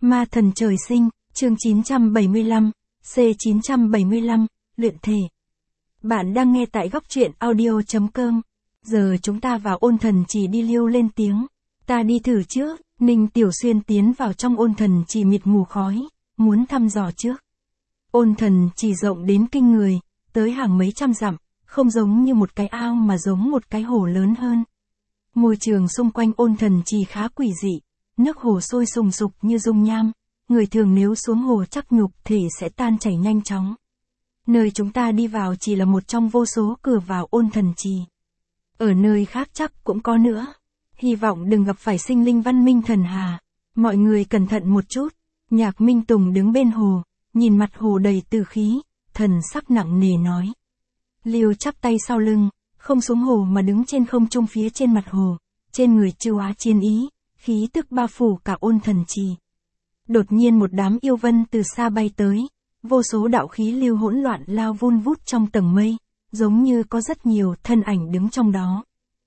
Ma thần trời sinh, chương 975, C975, luyện thể. Bạn đang nghe tại góc truyện audio.com. Giờ chúng ta vào ôn thần chỉ đi Liêu lên tiếng. Ta đi thử trước. Ninh Tiểu Xuyên tiến vào trong ôn thần chỉ mịt mù khói, muốn thăm dò trước. Ôn thần chỉ rộng đến kinh người, tới hàng mấy trăm dặm, không giống như một cái ao mà giống một cái hồ lớn hơn. Môi trường xung quanh ôn thần chỉ khá quỷ dị, nước hồ sôi sùng sục như dung nham, người thường nếu xuống hồ chắc nhục thể sẽ tan chảy nhanh chóng. Nơi chúng ta đi vào chỉ là một trong vô số cửa vào ôn thần trì. Ở nơi khác chắc cũng có nữa. Hy vọng đừng gặp phải sinh linh văn minh thần hà. Mọi người cẩn thận một chút. Nhạc Minh Tùng đứng bên hồ, nhìn mặt hồ đầy tử khí, thần sắc nặng nề nói. Liêu chắp tay sau lưng, không xuống hồ mà đứng trên không trung phía trên mặt hồ, trên người trưu á chiến ý, khí tức bao phủ cả ôn thần trì. Đột nhiên một đám yêu vân từ xa bay tới, vô số đạo khí lưu hỗn loạn lao vun vút trong tầng mây, giống như có rất nhiều thân ảnh đứng trong đó.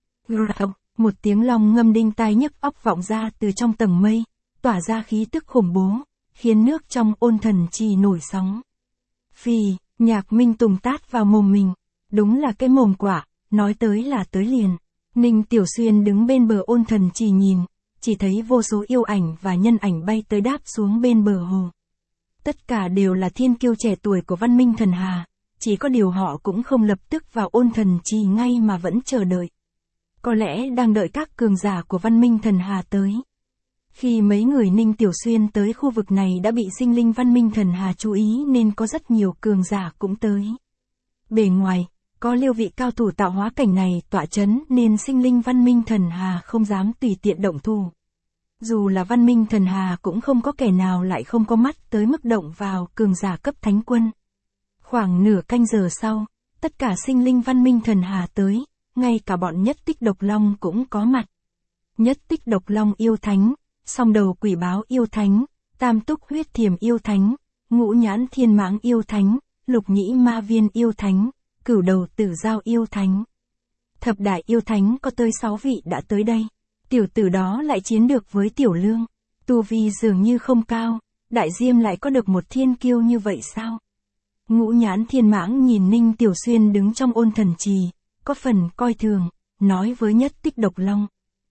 Một tiếng long ngâm đinh tai nhức óc vọng ra từ trong tầng mây, tỏa ra khí tức khủng bố, khiến nước trong ôn thần trì nổi sóng. Phì, Nhạc Minh Tùng tát vào mồm mình, đúng là cái mồm quả, nói tới là tới liền. Ninh Tiểu Xuyên đứng bên bờ ôn thần trì nhìn, chỉ thấy vô số yêu ảnh và nhân ảnh bay tới đáp xuống bên bờ hồ. Tất cả đều là thiên kiêu trẻ tuổi của văn minh thần hà, chỉ có điều họ cũng không lập tức vào ôn thần trì ngay mà vẫn chờ đợi. Có lẽ đang đợi các cường giả của văn minh thần hà tới. Khi mấy người Ninh Tiểu Xuyên tới khu vực này đã bị sinh linh văn minh thần hà chú ý nên có rất nhiều cường giả cũng tới. Bề ngoài, có liêu vị cao thủ tạo hóa cảnh này tọa chấn nên sinh linh văn minh thần hà không dám tùy tiện động thủ. Dù là văn minh thần hà cũng không có kẻ nào lại không có mắt tới mức động vào cường giả cấp thánh quân. Khoảng nửa canh giờ sau, tất cả sinh linh văn minh thần hà tới, ngay cả bọn Nhất Tích Độc Long cũng có mặt. Nhất Tích Độc Long yêu thánh, Song Đầu Quỷ Báo yêu thánh, Tam Túc Huyết Thiềm yêu thánh, Ngũ Nhãn Thiên Mãng yêu thánh, Lục Nhĩ Ma Viên yêu thánh, Cửu Đầu Tử Giao yêu thánh. Thập đại yêu thánh có tới 6 vị đã tới đây. Tiểu tử đó lại chiến được với Tiểu Lương. Tu vi dường như không cao, Đại Diêm lại có được một thiên kiêu như vậy sao? Ngũ Nhãn Thiên Mãng nhìn Ninh Tiểu Xuyên đứng trong ôn thần trì, có phần coi thường, nói với Nhất Tích Độc Long.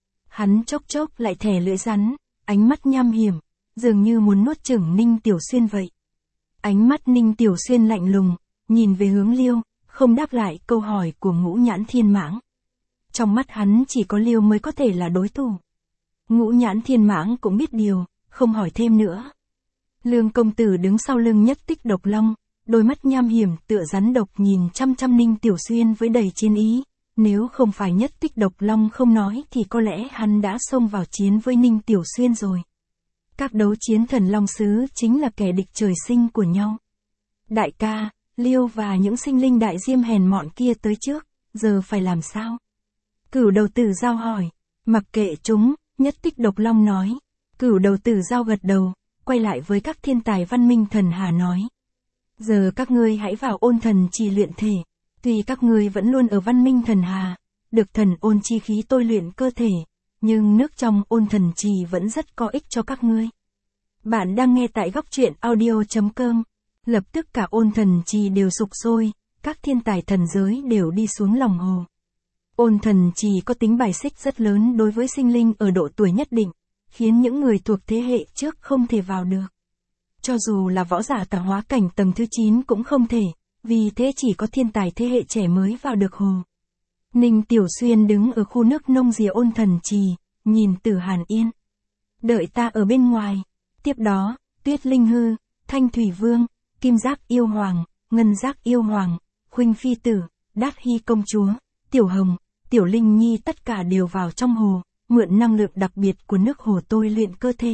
Hắn chốc chốc lại thè lưỡi rắn, ánh mắt nham hiểm, dường như muốn nuốt chửng Ninh Tiểu Xuyên vậy. Ánh mắt Ninh Tiểu Xuyên lạnh lùng, nhìn về hướng Liêu, không đáp lại câu hỏi của Ngũ Nhãn Thiên Mãng. Trong mắt hắn chỉ có Liêu mới có thể là đối thủ. Ngũ Nhãn Thiên Mãng cũng biết điều, không hỏi thêm nữa. Lương công tử đứng sau lưng Nhất Tích Độc Long, đôi mắt nham hiểm tựa rắn độc nhìn chăm chăm Ninh Tiểu Xuyên với đầy chiến ý. Nếu không phải Nhất Tích Độc Long không nói thì có lẽ hắn đã xông vào chiến với Ninh Tiểu Xuyên rồi. Các đấu chiến thần Long Sứ chính là kẻ địch trời sinh của nhau. Đại ca, Liêu và những sinh linh Đại Diêm hèn mọn kia tới trước, giờ phải làm sao? Cửu Đầu Tử Giao hỏi. Mặc kệ chúng, Nhất Tích Độc Long nói. Cửu Đầu Tử Giao gật đầu, quay lại với các thiên tài văn minh thần hà nói. Giờ các ngươi hãy vào ôn thần trì luyện thể. Tuy các ngươi vẫn luôn ở văn minh thần hà, được thần ôn chi khí tôi luyện cơ thể, nhưng nước trong ôn thần trì vẫn rất có ích cho các ngươi. Bạn đang nghe tại góc truyện audio.com. Lập tức cả ôn thần trì đều sục sôi, các thiên tài thần giới đều đi xuống lòng hồ. Ôn thần trì có tính bài xích rất lớn đối với sinh linh ở độ tuổi nhất định, khiến những người thuộc thế hệ trước không thể vào được. Cho dù là võ giả tạo hóa cảnh tầng thứ 9 cũng không thể, vì thế chỉ có thiên tài thế hệ trẻ mới vào được hồ. Ninh Tiểu Xuyên đứng ở khu nước nông rìa ôn thần trì, nhìn Tử Hàn Yên. Đợi ta ở bên ngoài. Tiếp đó, Tuyết Linh Hư, Thanh Thủy Vương, Kim Giác Yêu Hoàng, Ngân Giác Yêu Hoàng, Khuynh Phi Tử, Đát Hy Công Chúa, Tiểu Hồng, Tiểu Linh Nhi tất cả đều vào trong hồ, mượn năng lượng đặc biệt của nước hồ tôi luyện cơ thể.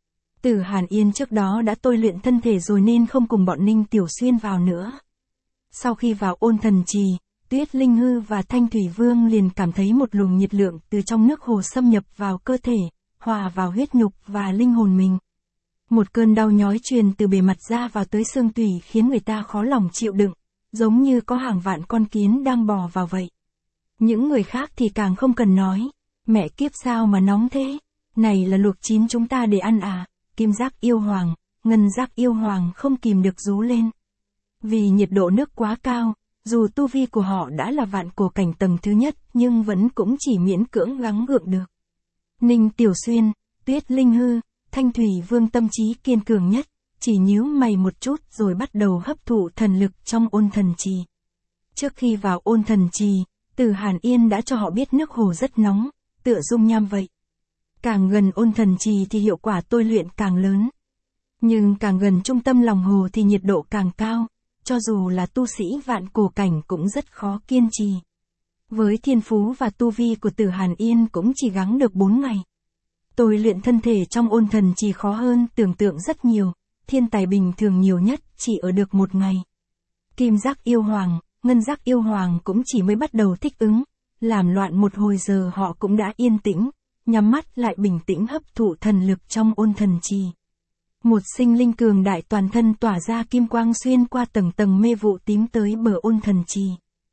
Tử Hàn Yên trước đó đã tôi luyện thân thể rồi nên không cùng bọn Ninh Tiểu Xuyên vào nữa. Sau khi vào ôn thần trì, Tuyết Linh Hư và Thanh Thủy Vương liền cảm thấy một luồng nhiệt lượng từ trong nước hồ xâm nhập vào cơ thể, hòa vào huyết nhục và linh hồn mình. Một cơn đau nhói truyền từ bề mặt da vào tới xương tủy khiến người ta khó lòng chịu đựng, giống như có hàng vạn con kiến đang bò vào vậy. Những người khác thì càng không cần nói, mẹ kiếp sao mà nóng thế, này là luộc chín chúng ta để ăn à, Kim Giác Yêu Hoàng, Ngân Giác Yêu Hoàng không kìm được rú lên. Vì nhiệt độ nước quá cao, dù tu vi của họ đã là vạn cổ cảnh tầng thứ nhất nhưng vẫn cũng chỉ miễn cưỡng gắng gượng được. Ninh Tiểu Xuyên, Tuyết Linh Hư, Thanh Thủy Vương tâm trí kiên cường nhất, chỉ nhíu mày một chút rồi bắt đầu hấp thụ thần lực trong ôn thần trì. Trước khi vào ôn thần trì, Từ Hàn Yên đã cho họ biết nước hồ rất nóng, tựa dung nham vậy. Càng gần ôn thần trì thì hiệu quả tôi luyện càng lớn. Nhưng càng gần trung tâm lòng hồ thì nhiệt độ càng cao, cho dù là tu sĩ vạn cổ cảnh cũng rất khó kiên trì. Với thiên phú và tu vi của Từ Hàn Yên cũng chỉ gắng được 4 ngày. Tôi luyện thân thể trong ôn thần trì khó hơn tưởng tượng rất nhiều, thiên tài bình thường nhiều nhất chỉ ở được 1 ngày. Kim Giác Yêu Hoàng, Ngân Giác Yêu Hoàng cũng chỉ mới bắt đầu thích ứng, làm loạn một hồi giờ họ cũng đã yên tĩnh, nhắm mắt lại bình tĩnh hấp thụ thần lực trong ôn thần trì. Một sinh linh cường đại toàn thân tỏa ra kim quang xuyên qua tầng tầng mê vụ tím tới bờ ôn thần trì.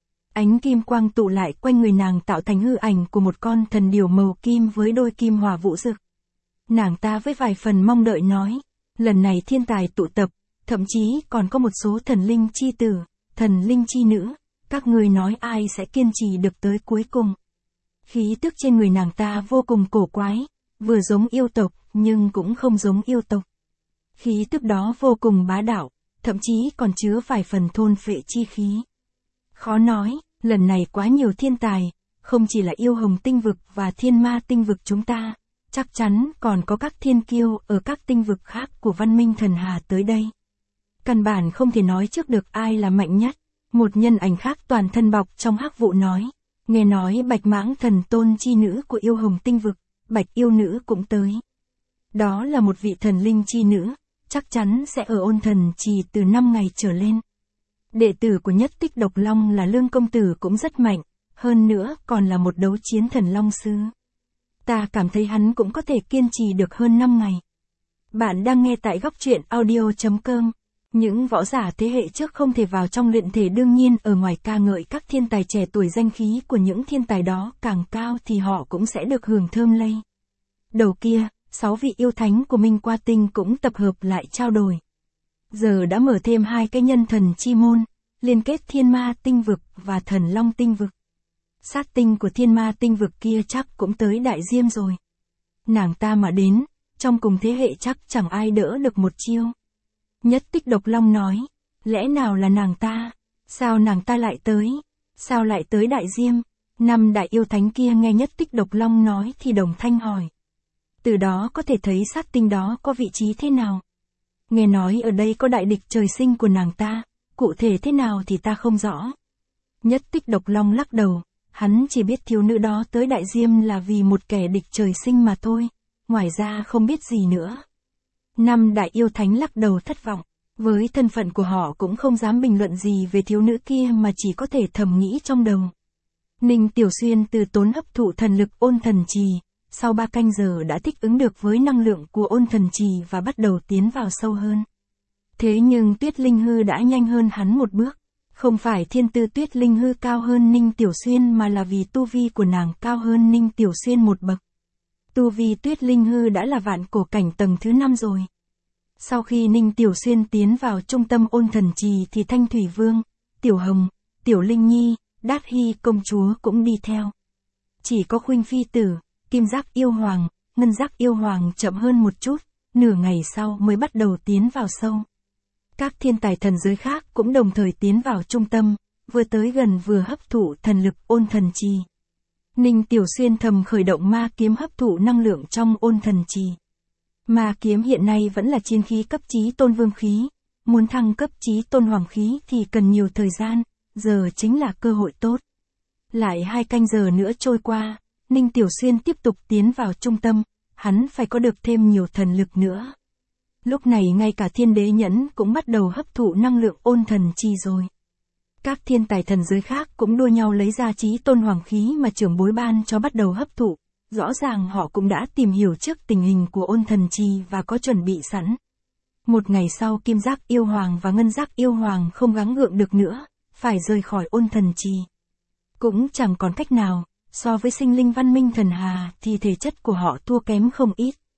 Ánh kim quang tụ lại quanh người nàng tạo thành hư ảnh của một con thần điểu màu kim với đôi kim hỏa vũ rực. Nàng ta với vài phần mong đợi nói, lần này thiên tài tụ tập, thậm chí còn có một số thần linh chi tử, thần linh chi nữ, các người nói ai sẽ kiên trì được tới cuối cùng. Khí tức trên người nàng ta vô cùng cổ quái, vừa giống yêu tộc nhưng cũng không giống yêu tộc. Khí tức đó vô cùng bá đạo, thậm chí còn chứa vài phần thôn phệ chi khí. Khó nói, lần này quá nhiều thiên tài, không chỉ là yêu hồng tinh vực và thiên ma tinh vực chúng ta, chắc chắn còn có các thiên kiêu ở các tinh vực khác của văn minh thần hà tới đây. Căn bản không thể nói trước được ai là mạnh nhất. Một nhân ảnh khác toàn thân bọc trong hắc vụ nói, nghe nói Bạch Mãng thần tôn chi nữ của yêu hồng tinh vực, Bạch yêu nữ cũng tới. Đó là một vị thần linh chi nữ, chắc chắn sẽ ở ôn thần trì từ 5 ngày trở lên. Đệ tử của nhất tích độc long là Lương công tử cũng rất mạnh, hơn nữa còn là một đấu chiến thần long sư. Ta cảm thấy hắn cũng có thể kiên trì được hơn 5 ngày. Bạn đang nghe tại góc truyện audio.com. Những võ giả thế hệ trước không thể vào trong luyện thể đương nhiên ở ngoài ca ngợi các thiên tài trẻ tuổi danh khí của những thiên tài đó càng cao thì họ cũng sẽ được hưởng thơm lây. Đầu kia, 6 vị yêu thánh của Minh Qua Tinh cũng tập hợp lại trao đổi. Giờ đã mở thêm 2 cái nhân thần chi môn, liên kết thiên ma tinh vực và thần long tinh vực. Sát tinh của thiên ma tinh vực kia chắc cũng tới đại diêm rồi. Nàng ta mà đến, trong cùng thế hệ chắc chẳng ai đỡ được một chiêu. Nhất tích độc long nói, lẽ nào là nàng ta? Sao nàng ta lại tới? Sao lại tới đại diêm? 5 đại yêu thánh kia nghe nhất tích độc long nói thì đồng thanh hỏi. Từ đó có thể thấy sát tinh đó có vị trí thế nào? Nghe nói ở đây có đại địch trời sinh của nàng ta, cụ thể thế nào thì ta không rõ. Nhất tích độc long lắc đầu, hắn chỉ biết thiếu nữ đó tới đại diêm là vì một kẻ địch trời sinh mà thôi, ngoài ra không biết gì nữa. 5 đại yêu thánh lắc đầu thất vọng, với thân phận của họ cũng không dám bình luận gì về thiếu nữ kia mà chỉ có thể thầm nghĩ trong đầu. Ninh Tiểu Xuyên từ tốn hấp thụ thần lực ôn thần trì, sau 3 canh giờ đã thích ứng được với năng lượng của ôn thần trì và bắt đầu tiến vào sâu hơn. Thế nhưng Tuyết Linh Hư đã nhanh hơn hắn một bước, không phải thiên tư Tuyết Linh Hư cao hơn Ninh Tiểu Xuyên mà là vì tu vi của nàng cao hơn Ninh Tiểu Xuyên một bậc. Tu vi Tuyết Linh Hư đã là vạn cổ cảnh tầng thứ 5 rồi. Sau khi Ninh Tiểu Xuyên tiến vào trung tâm ôn thần trì thì Thanh Thủy Vương, Tiểu Hồng, Tiểu Linh Nhi, Đát Hy công chúa cũng đi theo. Chỉ có Khuynh Phi Tử, Kim Giác Yêu Hoàng, Ngân Giác Yêu Hoàng chậm hơn một chút, nửa ngày sau mới bắt đầu tiến vào sâu. Các thiên tài thần giới khác cũng đồng thời tiến vào trung tâm, vừa tới gần vừa hấp thụ thần lực ôn thần trì. Ninh Tiểu Xuyên thầm khởi động ma kiếm hấp thụ năng lượng trong ôn thần trì. Ma kiếm hiện nay vẫn là chiến khí cấp chí tôn vương khí, muốn thăng cấp chí tôn hoàng khí thì cần nhiều thời gian, giờ chính là cơ hội tốt. Lại 2 canh giờ nữa trôi qua, Ninh Tiểu Xuyên tiếp tục tiến vào trung tâm, hắn phải có được thêm nhiều thần lực nữa. Lúc này ngay cả thiên đế nhẫn cũng bắt đầu hấp thụ năng lượng ôn thần chi rồi. Các thiên tài thần giới khác cũng đua nhau lấy ra chí tôn hoàng khí mà trưởng bối ban cho bắt đầu hấp thụ. Rõ ràng họ cũng đã tìm hiểu trước tình hình của ôn thần chi và có chuẩn bị sẵn. Một ngày sau Kim Giác Yêu Hoàng và Ngân Giác Yêu Hoàng không gắng gượng được nữa, phải rời khỏi ôn thần chi. Cũng chẳng còn cách nào, so với sinh linh văn minh thần hà thì thể chất của họ thua kém không ít.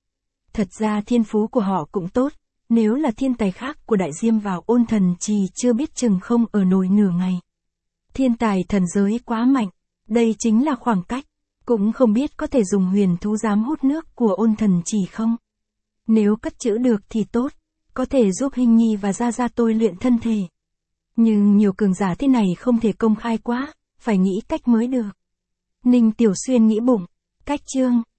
Thật ra thiên phú của họ cũng tốt, nếu là thiên tài khác của đại diêm vào ôn thần trì chưa biết chừng không ở nổi nửa ngày. Thiên tài thần giới quá mạnh, đây chính là khoảng cách, cũng không biết có thể dùng huyền thú giám hút nước của ôn thần trì không. Nếu cất chữ được thì tốt, có thể giúp Hình Nhi và Gia Gia tôi luyện thân thể. Nhưng nhiều cường giả thế này không thể công khai quá, phải nghĩ cách mới được. Ninh Tiểu Xuyên nghĩ bụng, cách chương.